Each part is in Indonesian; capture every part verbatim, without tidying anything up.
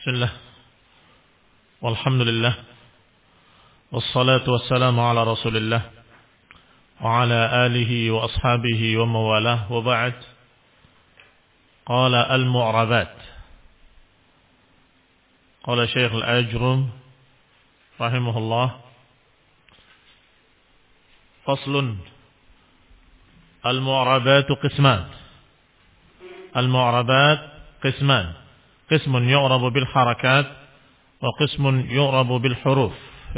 Bismillah. Walhamdulillah. Wassalatu wassalamu ala Rasulillah wa ala alihi wa ashabihi wa mawalah wa ba'd. Qala al-mu'rabat. Qala Syekh Al-Ajrum rahimahullah. Faslun. Al-mu'rabatu qisman. Al-mu'rabat qisman. Qismun yu'rabu bil harakat wa qismun yu'rabu bil huruf.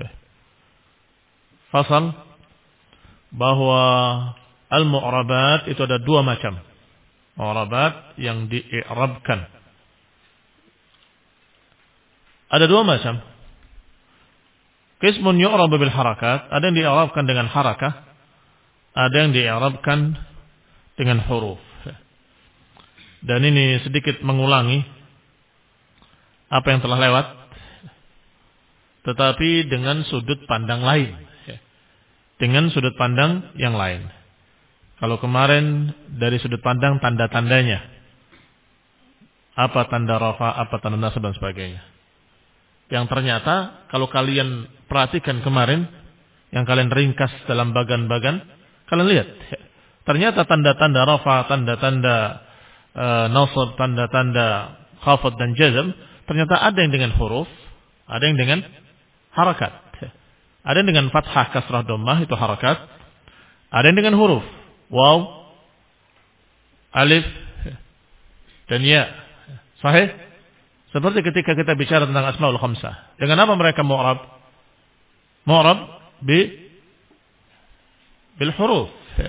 Fasal bahwa al-mu'rabat itu ada dua macam. Mu'rabat yang di-i'rabkan. Ada dua macam. Qismun yu'rabu bil harakat, ada yang di-i'rabkan dengan harakah, ada yang di-i'rabkan dengan huruf. Dan ini sedikit mengulangi apa yang telah lewat, tetapi dengan sudut pandang lain, dengan sudut pandang yang lain. Kalau kemarin dari sudut pandang tanda-tandanya, apa tanda rafa, apa tanda nasab dan sebagainya. Yang ternyata kalau kalian perhatikan kemarin, yang kalian ringkas dalam bagan-bagan, kalian lihat, ternyata tanda-tanda rafa, tanda-tanda uh, nasab, tanda-tanda khafad dan jazm, ternyata ada yang dengan huruf, ada yang dengan harakat. Ada yang dengan fathah, kasrah, dhammah, itu harakat. Ada yang dengan huruf, waw, alif, dan ya. Sahih? Seperti ketika kita bicara tentang asmaul khamsah. Dengan apa mereka mu'rab? Mu'rab bi bil huruf.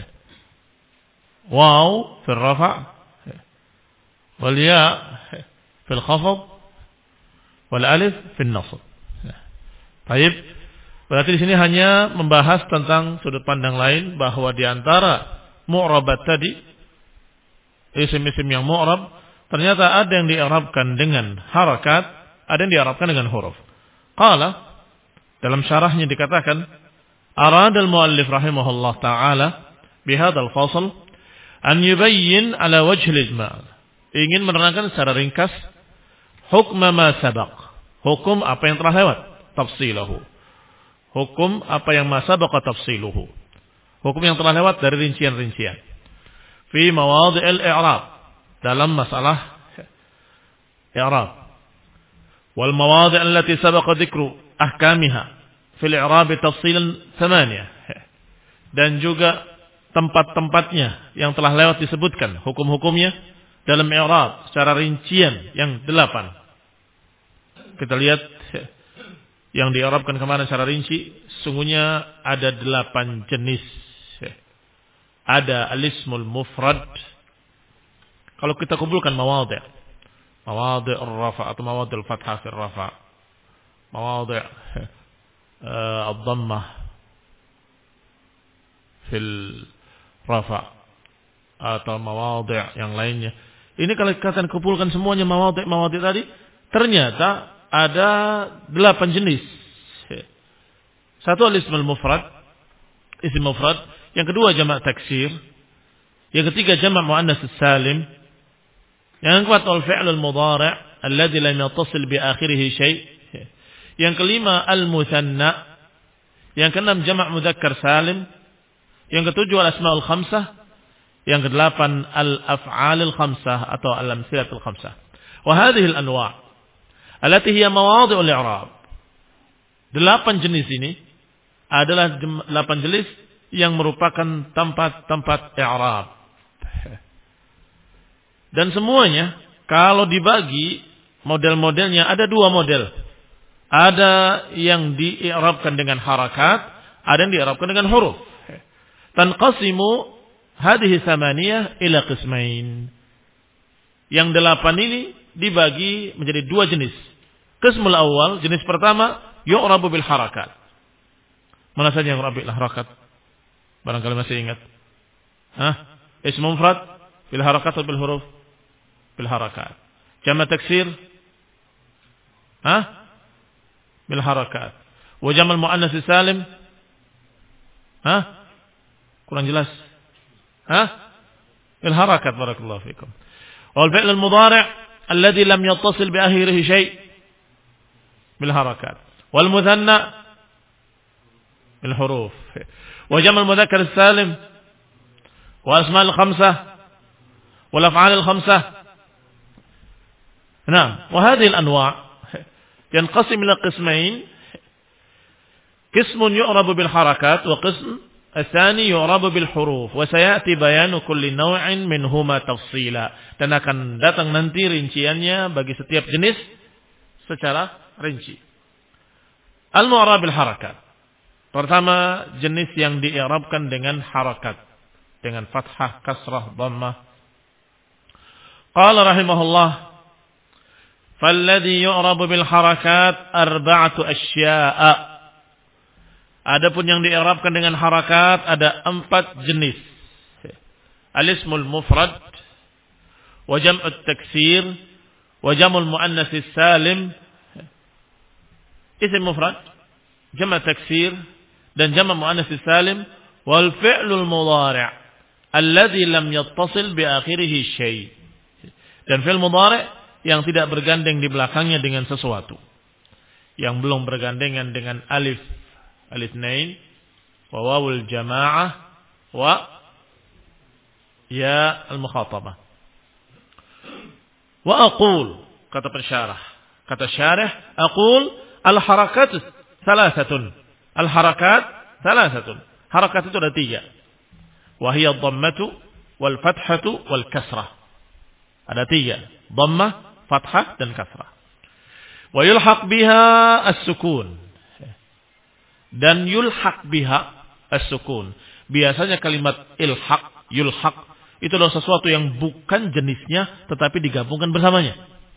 Waw fil rafa' wal ya fil khafd wal alif fil nasb. Baik. Berarti di sini hanya membahas tentang sudut pandang lain, bahwa di antara mu'rabat tadi, isim-isim yang mu'rab, ternyata ada yang di'rabkan dengan harakat, ada yang di'rabkan dengan huruf. Qala, dalam syarahnya dikatakan, arada al-muallif rahimahullah ta'ala bihadzal fasl an yubayyin ala wajhil ijmal. Ingin menerangkan secara ringkas hukma ma sabaq. Hukum apa yang telah lewat, tafsilahu. Hukum apa yang ma sabaqa tafsiluhu. Hukum yang telah lewat dari rincian-rincian. Fi mawadhi'il i'rab, dalam masalah i'rab. Wal mawadhi' allati sabaqa dzikru ahkamiha fil i'rab tafsilan thamaniyah. Dan juga tempat-tempatnya yang telah lewat disebutkan hukum-hukumnya dalam i'rab secara rincian yang delapan. Kita lihat yang di'rabkan kemarin secara rinci, sungguhnya ada delapan jenis. Ada al-ismul mufrad. Kalau kita kumpulkan mawadhi', mawadhi' ar-rafa' atau mawadhi' al-fathah fil rafa', mawadhi' ad-dhammah fil rafa' atau mawadhi' yang lainnya. Ini kalau kita kumpulkan semuanya mawadhi'-mawadhi' tadi, ternyata ada delapan jenis. Satu al-ismul mufrad, isim mufrad. Yang kedua jamak taksir. Yang ketiga jamak muannas salim. Yang keempat al-fi'lul mudhari' alladhi lam yattasil bi akhirih syai'. Yang kelima al-mutsanna. Yang keenam jamak mudzakkar salim. Yang ketujuh al-asmaul khamsah. Yang kedelapan al-af'alul khamsah atau al-amsilatul khamsah. Wa hadhihi al-anwa' allati hiya mawadhi'ul i'rab. Delapan jenis ini adalah delapan jenis yang merupakan tempat-tempat i'rab. Dan semuanya kalau dibagi model-modelnya ada dua model. Ada yang di-i'rabkan dengan harakat, ada yang di-i'rabkan dengan huruf. Tanqasimu hadhihi thamaniyah ila qismain. Yang delapan ini dibagi menjadi dua jenis. Qismul awal, jenis pertama, yu'rabu bil harakat. Mana saja yang yu'rabu bil harakat? Barangkali masih ingat. Hah? Ism mufrad bil harakat atau bil huruf? Bil harakat. Jamak taksir? Hah? Bil harakat. Wa jamal muannas salim? Hah? Kurang jelas. Hah? Bil harakat, barakallahu fikum. Wal fi'l al mudhari' alladhi lam yattasil bi akhirih syai'. bil harakat. Wal muthanna bil huruf. Wa jam' al mudzakkar salim wa asma' al khamsah wal af'al al khamsah. Nah, wa hadhihi al anwa' yanqasim ila qismain. Qismun yu'rabu bil harakat wa qism الثاني يعرب بالحروف وسيأتي بيان كل نوع منهما تفصيلا, dan akan datang nanti rinciannya bagi setiap jenis secara rinci. Al-mu'rab bil harakat. Pertama, jenis yang di'irabkan dengan harakat, dengan fathah, kasrah, dhammah. Qala rahimahullah, falladhi yu'rabu bil harakat arba'atu asya'a. Adapun yang di'irabkan dengan harakat ada empat jenis. Al-ismul mufrad, wa jam'ut taksir, wa jam'ul muannas salim. Isim mufrad, jam' taksir dan jam' muannas salim, wal fi'lul mudhari' alladhi lam yattasil bi akhirih syai'. Dan fi'il mudhari' yang tidak bergandeng di belakangnya dengan sesuatu. Yang belum bergandengan dengan alif al-itsnain wa wawul jamaah wa ya al-mukhatabah. Wa aqul, kata pensyarah, kata syarih, aqul al-harakat thalathatun. Al-harakat thalathatun. Harakat itu ada tiga. Wa hiya dhammatu wal fathatu wal kasrah. Ada tiga. Dhammah, fathah dan kasrah. Wa yulhaq biha as-sukun. Dan yulhaq biha as-sukun. Biasanya kalimat ilhaq, yulhaq itu adalah sesuatu yang bukan jenisnya tetapi digabungkan bersamanya.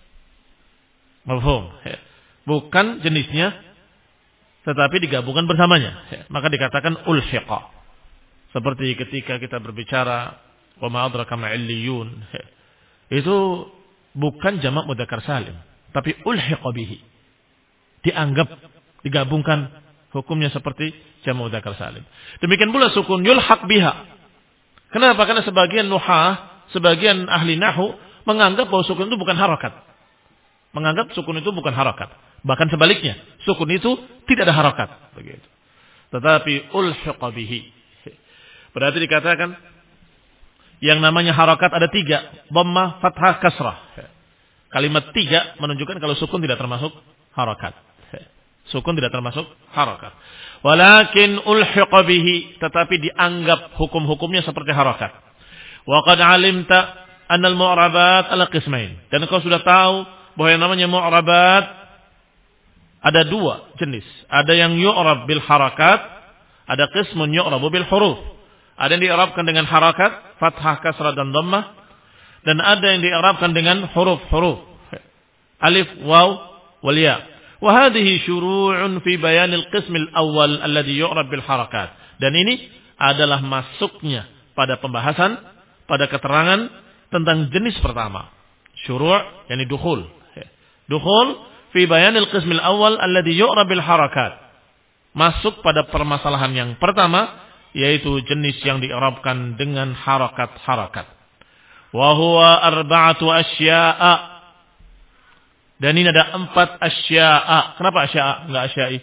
Mafhum? Bukan jenisnya tetapi digabungkan bersamanya. Maka dikatakan ulhiqa. Seperti ketika kita berbicara wa ma adraka ma illiyun. Itu bukan jamak mudzakkar salim, tapi ulhiqa bihi. Dianggap digabungkan, hukumnya seperti jamak mudzakkar salim. Demikian pula sukun yulhaq biha. Kenapa? Karena sebagian nuhah, sebagian ahli nahwu menganggap bahwa sukun itu bukan harakat. Menganggap sukun itu bukan harakat. Bahkan sebaliknya, sukun itu tidak ada harakat. Begitu. Tetapi ulhiqa bihi. Berarti dikatakan yang namanya harakat ada tiga. Dhammah, fathah, kasrah. Kalimat tiga menunjukkan kalau sukun tidak termasuk harakat. Sukun tidak termasuk harakat. Walakin ulhiqa bihi, tetapi dianggap hukum-hukumnya seperti harakat. Wa qad alimta anna al-mu'rabat ala qismain. Dan kau sudah tahu bahwa yang namanya mu'rabat ada dua jenis. Ada yang yu'rab bil harakat, ada qismun yu'rabu bil huruf. Ada yang di'rabkan dengan harakat, fathah, kasrah dan dhammah, dan ada yang di'rabkan dengan huruf-huruf. Alif, waw, wal ya. وهذه شروع في بيان القسم الأول الذي يعرب بالحركات. Dan ini adalah masuknya pada pembahasan, pada keterangan tentang jenis pertama. Syuru' yani dukhul. Dukhul fi bayan al-qism al-awwal alladhi yu'rab bil harakat. Masuk pada permasalahan yang pertama, yaitu jenis yang di'rabkan dengan harakat-harakat. Wa huwa arba'atu asya'a. Dan ini ada empat asya'a. Kenapa asya'a? Enggak asya'i.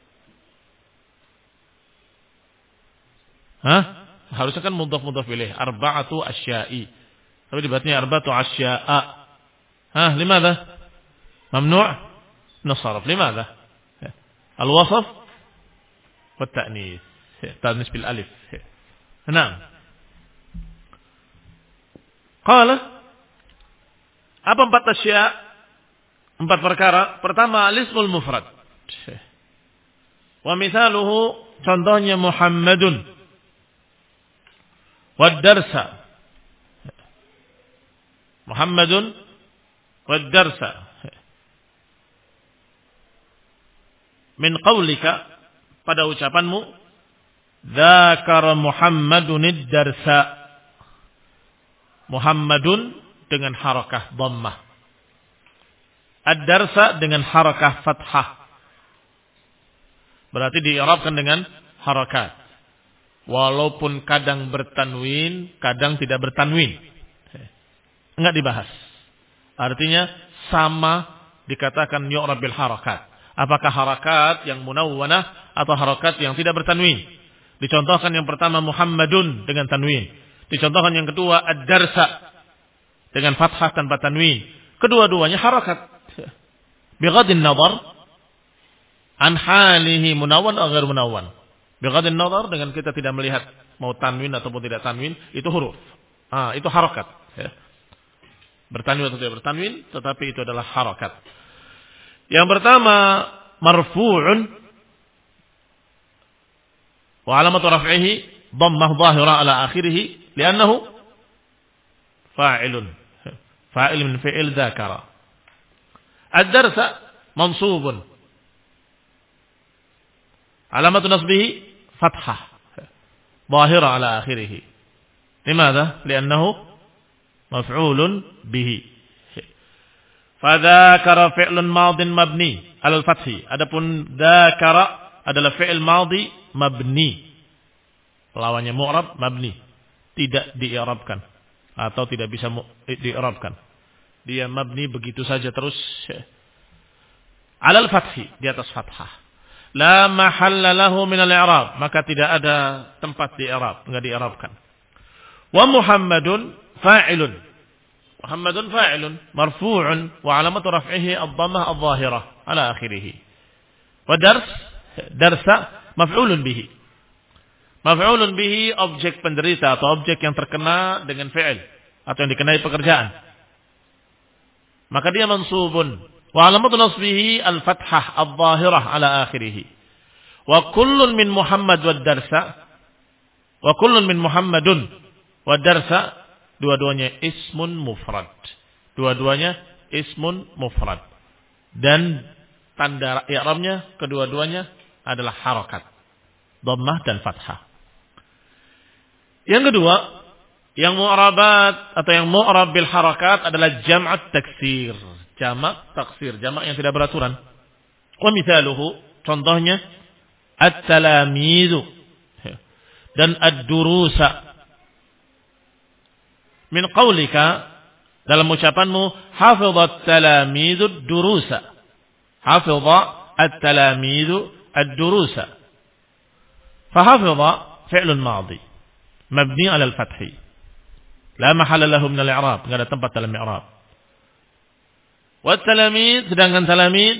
Hah? Harusnya kan mudhaf-mudhaf ilaih. Arba'atu asya'i. Tapi dibatnya arba'atu asya'a. Hah? Limadha? Mamnu' nasaraf. Limadha? Al-wasaf wa ta'nis. Ta'nis bil alif. Nah. Qala. Apa empat asya'? Empat perkara. Pertama, al-ismul mufrad. Wa mithaluhu, contohnya Muhammadun. Wa darsa. Muhammadun wa darsa. Min qawlika, pada ucapanmu, dzakara Muhammadun ad-darsa. Muhammadun dengan harakah dhammah. Ad-darsa dengan harakah fathah. Berarti di'irabkan dengan harakat. Walaupun kadang bertanwin, kadang tidak bertanwin. Enggak dibahas. Artinya sama dikatakan yu'rab bil harakat. Apakah harakat yang munawwanah atau harakat yang tidak bertanwin? Dicontohkan yang pertama Muhammadun dengan tanwin. Dicontohkan yang kedua ad-darsa dengan fathah tanpa tanwin. Kedua-duanya harakat. Bighadin nazar an halihi munawwan atau ghair munawwan. Bighadin nazar dengan kita tidak melihat mau tanwin ataupun tidak tanwin, itu huruf. Ah, itu harakat. Ya. Bertanwin atau tidak bertanwin, tetapi itu adalah harakat. Yang pertama marfu'un wa alamatu raf'ihi dhammah dhahira ala akhirih li'annahu fa'ilun. Fa'il min fi'il dzakara. Ad-darsa mansubun. Alamatu nasbihi fathah dhahira ala akhirih. Limadha? Li'annahu maf'ulun bihi. Fadzakara fi'lun madin mabni alal fathi. Adapun dzakara adalah fi'il madhi mabni. Lawannya mu'rab mabni. Tidak di'irabkan atau tidak bisa di'irabkan. Dia mabni begitu saja terus alal fathi, di atas fathah. La mahalla lahu min al-i'rab, maka tidak ada tempat di i'rab, enggak di'irabkan. Wa Muhammadun fa'ilun. Muhammadun fa'ilun marfu'un wa alamatu raf'ihi ad-dhammah adh-dhahirah ala akhirih. Wa dars darsa maf'ulun bihi. Maf'ulun bihi objek penderita atau objek yang terkena dengan fi'il atau yang dikenai pekerjaan. Maka dia mansubun wa alamatu nasbihi al-fathah adh-dhahirah ala akhirih. Wa kullun min Muhammad wa darsa wa kullun min Muhammadun wa darsa, dua-duanya ismun mufrad. Dua-duanya ismun mufrad. Dan tanda i'rabnya kedua-duanya adalah harakat. Dhammah dan fathah. Yang kedua, yang mu'rabat atau yang mu'rab bil harakat adalah jam'at taksir. Jamak taksir, jamak yang tidak beraturan. Wa mithaluhu, contohnya at-talamidu dan ad-durusa. Min qawlika, dalam ucapanmu, hafidhat talamidu ad-durusa. Hafidhat at-talamidu ad-durusa. Fahafidha fi'lun madhi mabni 'ala al-fath. La mahalla lahu min al-i'rab, enggak ada tempat dalam i'rab. Wa talamid, sedangkan talamid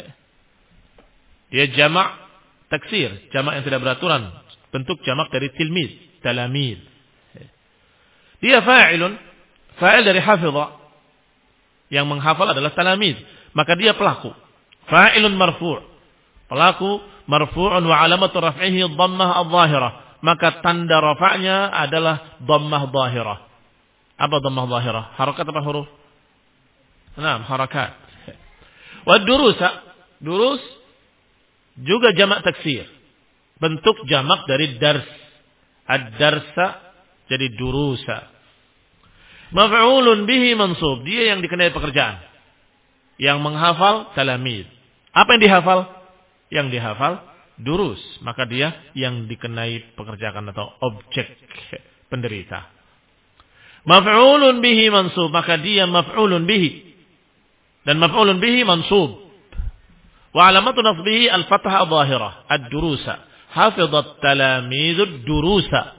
dia jamak taksir, jamak yang tidak beraturan, bentuk jamak dari tilmid, talamid. Dia fa'ilun, fa'il dari hafidha. Yang menghafal adalah talamid, maka dia pelaku. Fa'ilun marfu'. Pelaku marfu'un wa alamatu raf'ihi dhammah adh-dhahirah. Maka tanda rafa'nya adalah dhammah dhahirah. Apa dhammah dhahirah? Harakat apa huruf? Naam, harakat. Wa durusa, durus juga jamak taksir. Bentuk jamak dari dars. Ad-darsa jadi durusa. Maf'ulun bihi mansub. Dia yang dikenai pekerjaan. Yang menghafal talamid. Apa yang dihafal? Yang dihafal durus. Maka dia yang dikenai pekerjaan atau objek penderita. Maf'ulun bihi mansub. Maka dia maf'ulun bihi. Dan maf'ulun bihi mansub. Wa alamatu nasbihi al-fathah adh-dhahirah. Ad-durusa. Hafidhat talamidud durusa.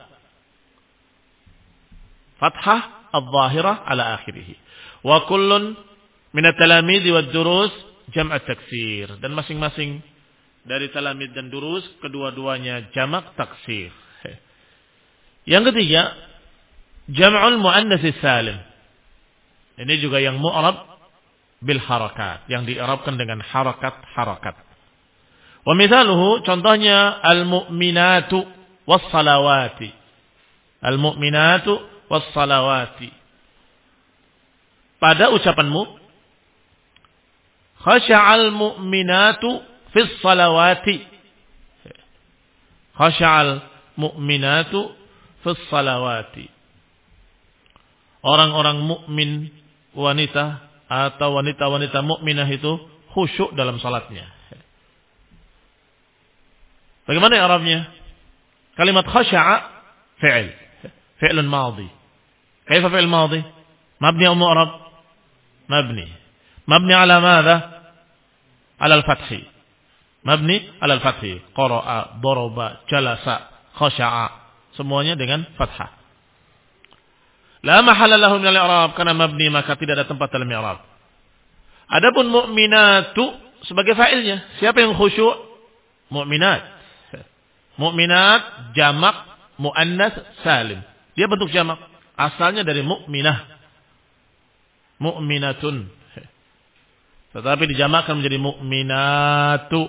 Fathah al-dhahirah ala akhirih. Wa kullun min at-talamid wa ad-durus jam' at-taksir. Dan masing-masing dari talamid dan durus kedua-duanya jamak taksir. Yang ketiga, jam'ul muannas salim. Ini juga yang mu'rab bil harakat, yang di'rabkan dengan harakat-harakat. Wa mithaluhu, contohnya al-mu'minatu was-salawati. Al-mu'minatu was-salawati. Pada ucapanmu, khasha'al mu'minatu fis salawati. Khasha'al mu'minatu fis salawati. Orang-orang mukmin wanita atau wanita-wanita mukminah itu khusyuk dalam salatnya. Bagaimana i'rabnya? Kalimat khasha'a fi'il, fi'lun madhi. Kaifa fi'il madhi? Mabni atau mu'rab? Mabni. Mabni ala madha? Ala al-fath. Mabni alal fathi. Qara'a, daraba, jalasa, khasha'a. Semuanya dengan fathah. La mahalla lahu minal i'rab, karena mabni maka tidak ada tempat dalam i'rab. Adapun mu'minatu sebagai fa'ilnya, siapa yang khusyuk? Mu'minat. Mu'minat jamak muannas salim. Dia bentuk jamak, asalnya dari mu'minah. Mu'minatun. Tetapi dijamakkan menjadi mu'minatu.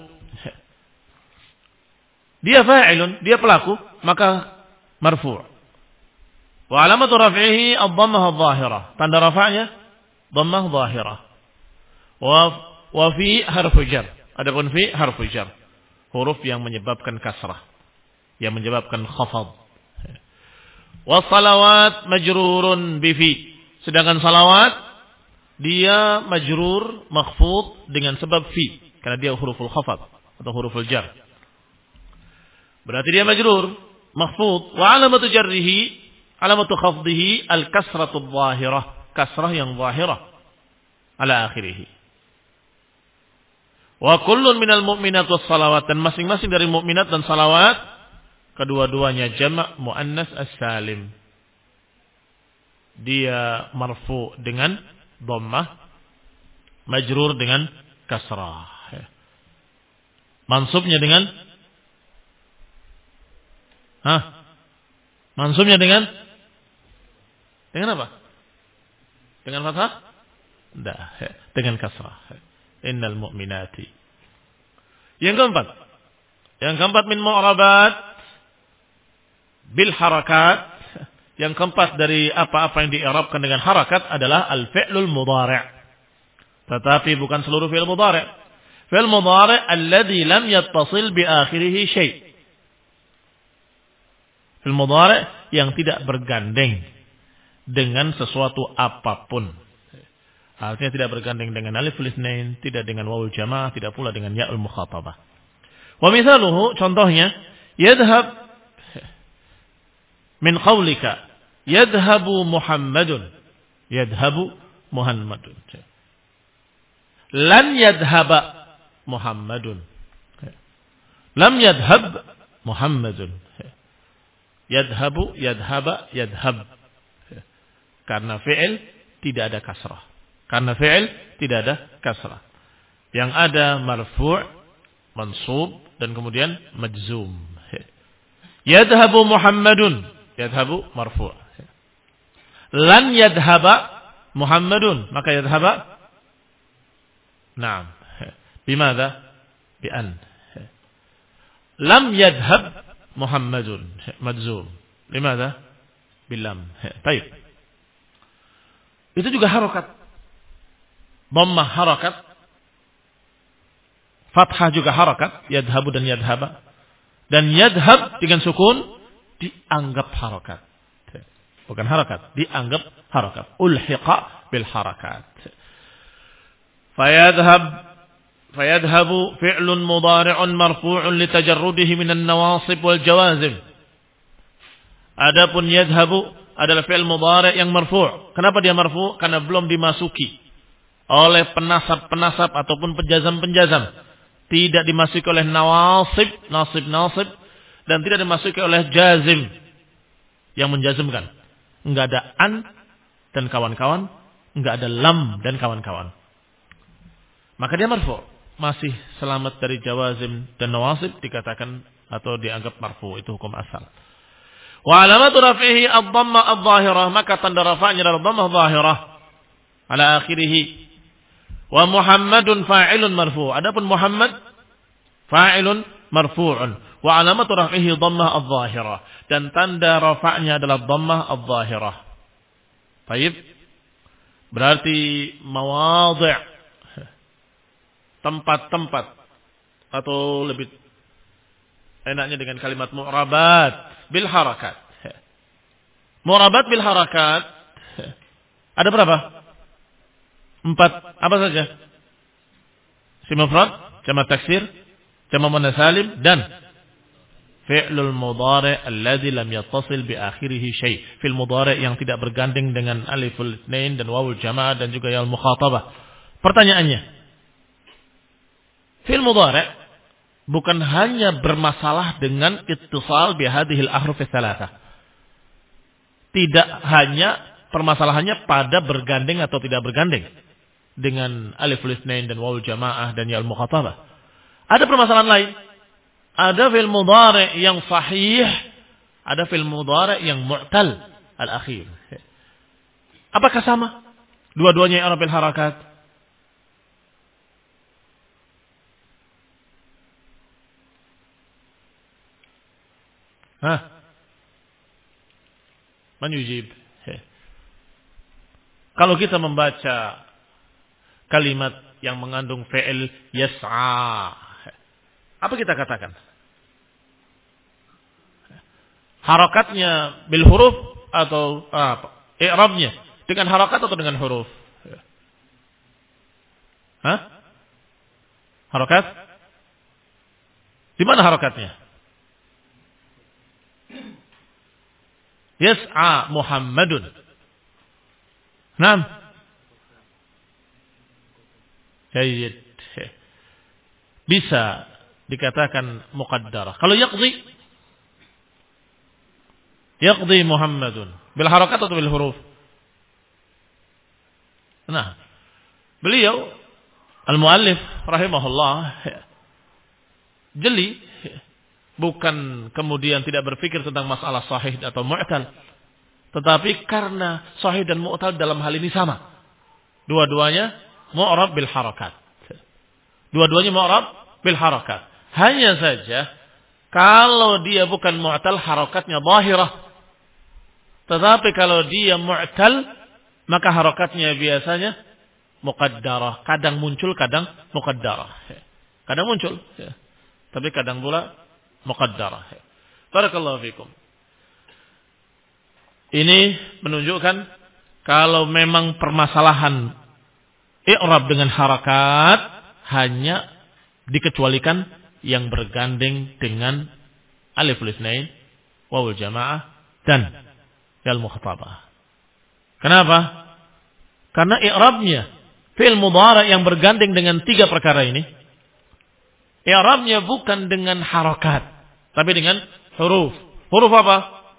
Dia fa'ilun, dia pelaku, maka marfu'. Wa alamatu raf'ihi ad-dhammah adh-dhahirah. Tanda rafa'nya dhammah dhahirah. Wa wa fi harfu jar. Adapun fi harfu jar. Huruf yang menyebabkan kasrah, yang menyebabkan khafad. Wa salawat majrurun bi fi. Sedangkan salawat dia majrur makhfud dengan sebab fi, karena dia huruful khafad atau huruful jar. Berarti dia majrur makhfud. Wa alamatu jarrihi, alamatu khafdihi al-kasratu adh-dhahirah, kasrah yang zahirah ala akhirih. Wa kullun minal mu'minat was salawat, dan masing-masing dari mukminat dan salawat kedua-duanya jamak muannas as-salim. Dia marfu dengan dhammah, majrur dengan kasrah. Mansubnya dengan Hah? Mansubnya dengan dengan apa? Dengan fathah? Tidak, dengan kasrah. Innal mu'minati. Yang keempat. Yang keempat min mu'rabat bil harakat. Yang keempat dari apa-apa yang di'irabkan dengan harakat adalah al-fi'lul mudhari'. Tetapi bukan seluruh fi'il mudhari'. Fi'il mudhari' alladhi lam yattasil bi akhirih syai'. Fi'il mudhari' yang tidak bergandeng dengan sesuatu apapun. Artinya tidak bergandeng dengan alif lisnain, tidak dengan wawul jamaah, tidak pula dengan ya'ul mukhatabah. Wa mithaluhu, contohnya, yadhhab min qawlika, yadhhabu Muhammadun. Yadhhabu Muhammadun. Lan yadhhaba Muhammadun. Lam yadhhab Muhammadun. Yadhhabu, yadhhaba, yadhhab. Karena fi'il tidak ada kasrah. Karena fi'il tidak ada kasrah. Yang ada marfu', mansub, dan kemudian majzum. Yadhhabu Muhammadun. Yadhhabu marfu'. Lan yadhhaba Muhammadun. Maka yadhhaba. Naam. Bimada? Bi'an. Lam yadhhab Muhammadun. Majzum. Bimada? Bilam. Baik. Itu juga harakat. Dhammah harakat. Fathah juga harakat. Yadhabu dan yadhaba. Dan yadhab dengan sukun dianggap harakat. Bukan harakat. Dianggap harakat. Ulhiqa bil harakat. Fayadhab. Fayadhabu fi'lun mudari'un marfu'un litajarrudihi minan nawasib wal jawazim. Adapun yadhabu adalah fi'il mudhari' yang marfu'. Kenapa dia marfu'? Karena belum dimasuki oleh penasab-penasab ataupun penjazam-penjazam. Tidak dimasuki oleh nawasib, nasib-nasib, dan tidak dimasuki oleh jazim yang menjazmkan. Enggak ada an dan kawan-kawan, enggak ada lam dan kawan-kawan. Maka dia marfu'. Masih selamat dari jawazim dan nawasib, dikatakan atau dianggap marfu'. Itu hukum asal. Wa alamatu raf'ihi ad-dhammah adh-dhahirah, maka tanda rafa'nya adalah dhammah dhahirah ala akhirih. Wa Muhammadun fa'ilun marfu'. Adapun Muhammad fa'ilun marfu'un. Wa alamatu raf'ihi dhammah adh-dhahirah, dan tanda rafa'nya adalah dhammah adh-dhahirah. Baik. Berarti mawadhi', tempat-tempat, atau lebih enaknya dengan kalimat mu'rabat bil harakat. Mu'rabat bil harakat ada berapa? Empat. Apa saja? Isim mufrad, jamak taksir, jamak muannas salim, dan fi'lul mudhari' alladhi lam yattasil bi akhirih syai'. Fi'il mudhari' yang tidak bergandeng dengan aliful itsnain dan wawul jamaah dan juga ya'ul mukhatabah. Pertanyaannya, fi'il mudhari' bukan hanya bermasalah dengan ittisal bihadhil ahruf tsalatsa. Tidak hanya permasalahannya pada bergandeng atau tidak bergandeng dengan alif lisnain dan wawul jamaah dan ya al-mukhatabah. Ada permasalahan lain. Ada fil mudhari' yang sahih, ada fil mudhari' yang mu'tal al-akhir. Apakah sama? Dua-duanya i'rab bil harakat. Hah? Man yujib? Kalau kita membaca kalimat yang mengandung fi'il yas'a, apa kita katakan? Harakatnya bil huruf atau apa? I'rabnya dengan harakat atau dengan huruf? Hah? Harakat? Di mana harakatnya? Yas'a Muhammadun. Naam. Jayyid. Bisa dikatakan muqaddarah. Kalau yaqdi, yaqdi Muhammadun bil harakat atau bil huruf? Nah, beliau al-muallif rahimahullah jeli, bukan kemudian tidak berpikir tentang masalah sahih atau mu'tal, tetapi karena sahih dan mu'tal dalam hal ini sama. Dua-duanya mu'rab bil harakat. Dua-duanya mu'rab bil harakat. Hanya saja kalau dia bukan mu'tal, harakatnya zahirah. Tetapi kalau dia mu'tal, maka harakatnya biasanya muqaddarah. Kadang muncul, kadang muqaddarah. Kadang muncul, tapi kadang pula muqaddarah. Barakallahu fikum. Ini menunjukkan kalau memang permasalahan i'rab dengan harakat hanya dikecualikan yang bergandeng dengan alif lisnain, wawul jamaah dan yal mukhatabah. Kenapa? Karena i'rabnya fi'il mudhari' yang bergandeng dengan tiga perkara ini, i'rabnya bukan dengan harakat, tapi dengan huruf. Huruf apa?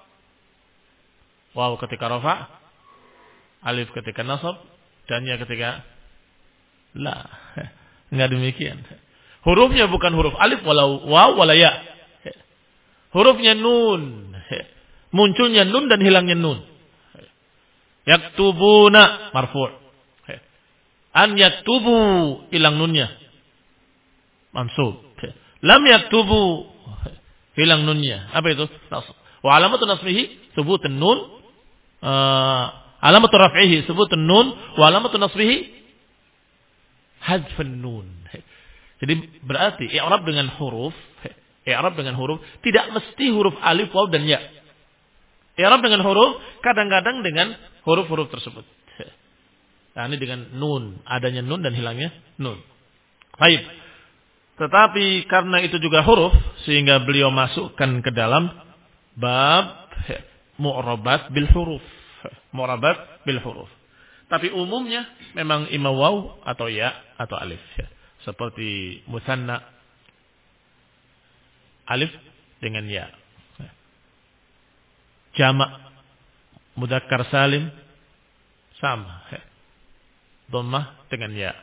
Waw ketika rafa', alif ketika nasab, dan ya ketika la. Enggak demikian. Hurufnya bukan huruf alif walau waw wala ya. Hurufnya nun. Munculnya nun dan hilangnya nun. Yaktubuna marfu'. An yaktubu hilang nunnya. Mansub. Lam yaktubu hilang nunnya. Apa itu? Nasab. Wa alamatu nasbihi thubutun nun. Uh, alamatu raf'ihi thubutun nun wa alamatu nasbihi hadfun nun. Jadi berarti i'rab dengan huruf, i'rab dengan huruf tidak mesti huruf alif, waw dan ya. I'rab dengan huruf kadang-kadang dengan huruf-huruf tersebut. Nah, ini dengan nun, adanya nun dan hilangnya nun. Baik. Tetapi karena itu juga huruf sehingga beliau masukkan ke dalam bab mu'rabat bil huruf. Mu'rabat bil huruf. Tapi umumnya memang imam waw atau ya atau alif. Seperti musanna, alif dengan ya. Jamak mudzakkar salim sama. Dhammah dengan ya.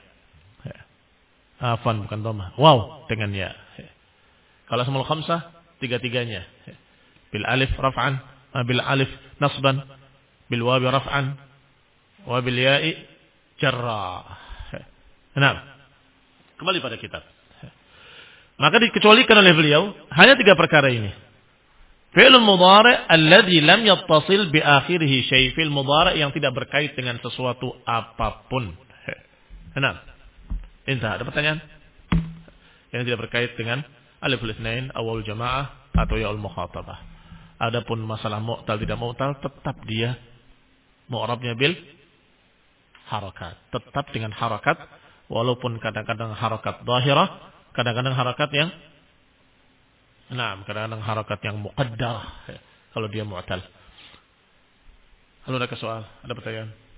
Afan bukan dhammah. Waw dengan ya. Kalau asmaul khamsah tiga-tiganya. Bil alif raf'an, bil alif nasban, bil waw raf'an, wa bil ya'i jarra. Nah, kembali pada kitab. Maka dikecualikan oleh beliau hanya tiga perkara ini. Fi'il mudhari' alladhi lam yattasil bi akhirih syai', fi'il mudhari' yang tidak berkait dengan sesuatu apapun. Nah, intah, ada pertanyaan? Yang tidak berkait dengan alif lisnain, awal jamaah atau ya'ul mukhatabah. Adapun masalah mu'tal tidak mu'tal, tetap dia mu'rabnya bil harakat. Tetap dengan harakat, walaupun kadang-kadang harakat zahirah, kadang-kadang harakat yang nah, kadang-kadang harakat yang muqaddarah kalau dia mu'tal. Halo, ada soal? Ada pertanyaan?